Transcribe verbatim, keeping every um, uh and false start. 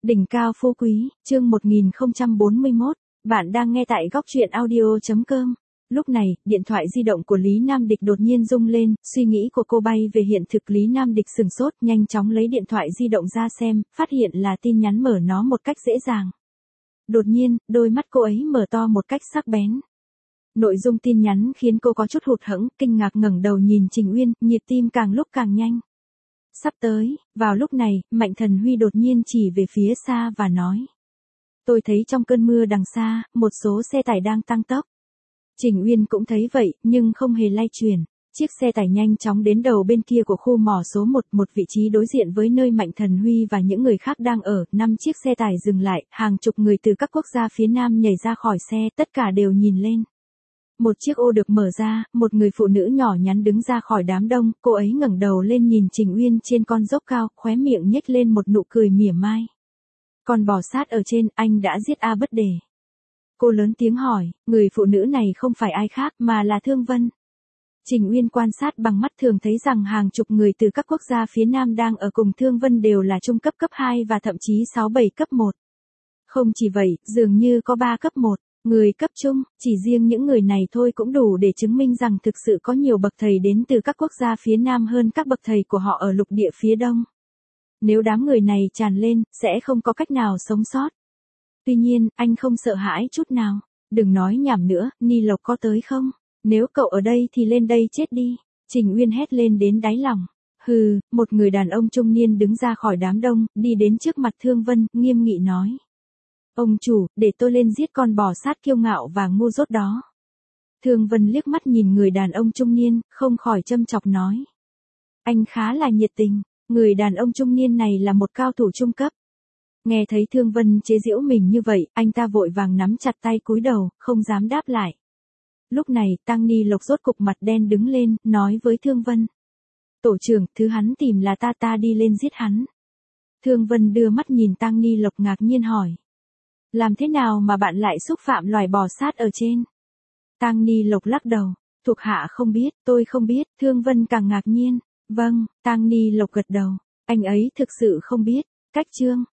Đỉnh cao phú quý, chương một nghìn không trăm bốn mươi mốt, bạn đang nghe tại góc truyện audio chấm com. Lúc này, điện thoại di động của Lý Nam Địch đột nhiên rung lên, suy nghĩ của cô bay về hiện thực. Lý Nam Địch sừng sốt, nhanh chóng lấy điện thoại di động ra xem, phát hiện là tin nhắn, mở nó một cách dễ dàng. Đột nhiên, đôi mắt cô ấy mở to một cách sắc bén. Nội dung tin nhắn khiến cô có chút hụt hẫng, kinh ngạc ngẩng đầu nhìn Trình Uyên, nhịp tim càng lúc càng nhanh. Sắp tới, vào lúc này, Mạnh Thần Huy đột nhiên chỉ về phía xa và nói. Tôi thấy trong cơn mưa đằng xa, một số xe tải đang tăng tốc. Trình Uyên cũng thấy vậy, nhưng không hề lay chuyển. Chiếc xe tải nhanh chóng đến đầu bên kia của khu mỏ số một, một vị trí đối diện với nơi Mạnh Thần Huy và những người khác đang ở. Năm chiếc xe tải dừng lại, hàng chục người từ các quốc gia phía Nam nhảy ra khỏi xe, tất cả đều nhìn lên. Một chiếc ô được mở ra, một người phụ nữ nhỏ nhắn đứng ra khỏi đám đông, cô ấy ngẩng đầu lên nhìn Trình Uyên trên con dốc cao, khóe miệng nhếch lên một nụ cười mỉa mai. Còn bò sát ở trên, anh đã giết A Bất Đề. Cô lớn tiếng hỏi, người phụ nữ này không phải ai khác mà là Thương Vân. Trình Uyên quan sát bằng mắt thường thấy rằng hàng chục người từ các quốc gia phía Nam đang ở cùng Thương Vân đều là trung cấp cấp hai và thậm chí sáu bảy cấp một. Không chỉ vậy, dường như có ba cấp một. Người cấp trung, chỉ riêng những người này thôi cũng đủ để chứng minh rằng thực sự có nhiều bậc thầy đến từ các quốc gia phía Nam hơn các bậc thầy của họ ở lục địa phía Đông. Nếu đám người này tràn lên, sẽ không có cách nào sống sót. Tuy nhiên, anh không sợ hãi chút nào. Đừng nói nhảm nữa, Ni Lộc có tới không? Nếu cậu ở đây thì lên đây chết đi. Trình Uyên hét lên đến đáy lòng. Hừ, một người đàn ông trung niên đứng ra khỏi đám đông, đi đến trước mặt Thương Vân, nghiêm nghị nói. Ông chủ, để tôi lên giết con bò sát kiêu ngạo và ngu dốt đó. Thương Vân liếc mắt nhìn người đàn ông trung niên, không khỏi châm chọc nói. Anh khá là nhiệt tình, người đàn ông trung niên này là một cao thủ trung cấp. Nghe thấy Thương Vân chế giễu mình như vậy, anh ta vội vàng nắm chặt tay cúi đầu, không dám đáp lại. Lúc này, Tăng Ni Lộc rốt cục mặt đen đứng lên, nói với Thương Vân. Tổ trưởng, thứ hắn tìm là ta ta đi lên giết hắn. Thương Vân đưa mắt nhìn Tăng Ni Lộc ngạc nhiên hỏi. Làm thế nào mà bạn lại xúc phạm loài bò sát ở trên? Tăng Ni Lộc lắc đầu, thuộc hạ không biết, tôi không biết. Thương Vân càng ngạc nhiên. Vâng, Tăng Ni Lộc gật đầu, anh ấy thực sự không biết. Cách chương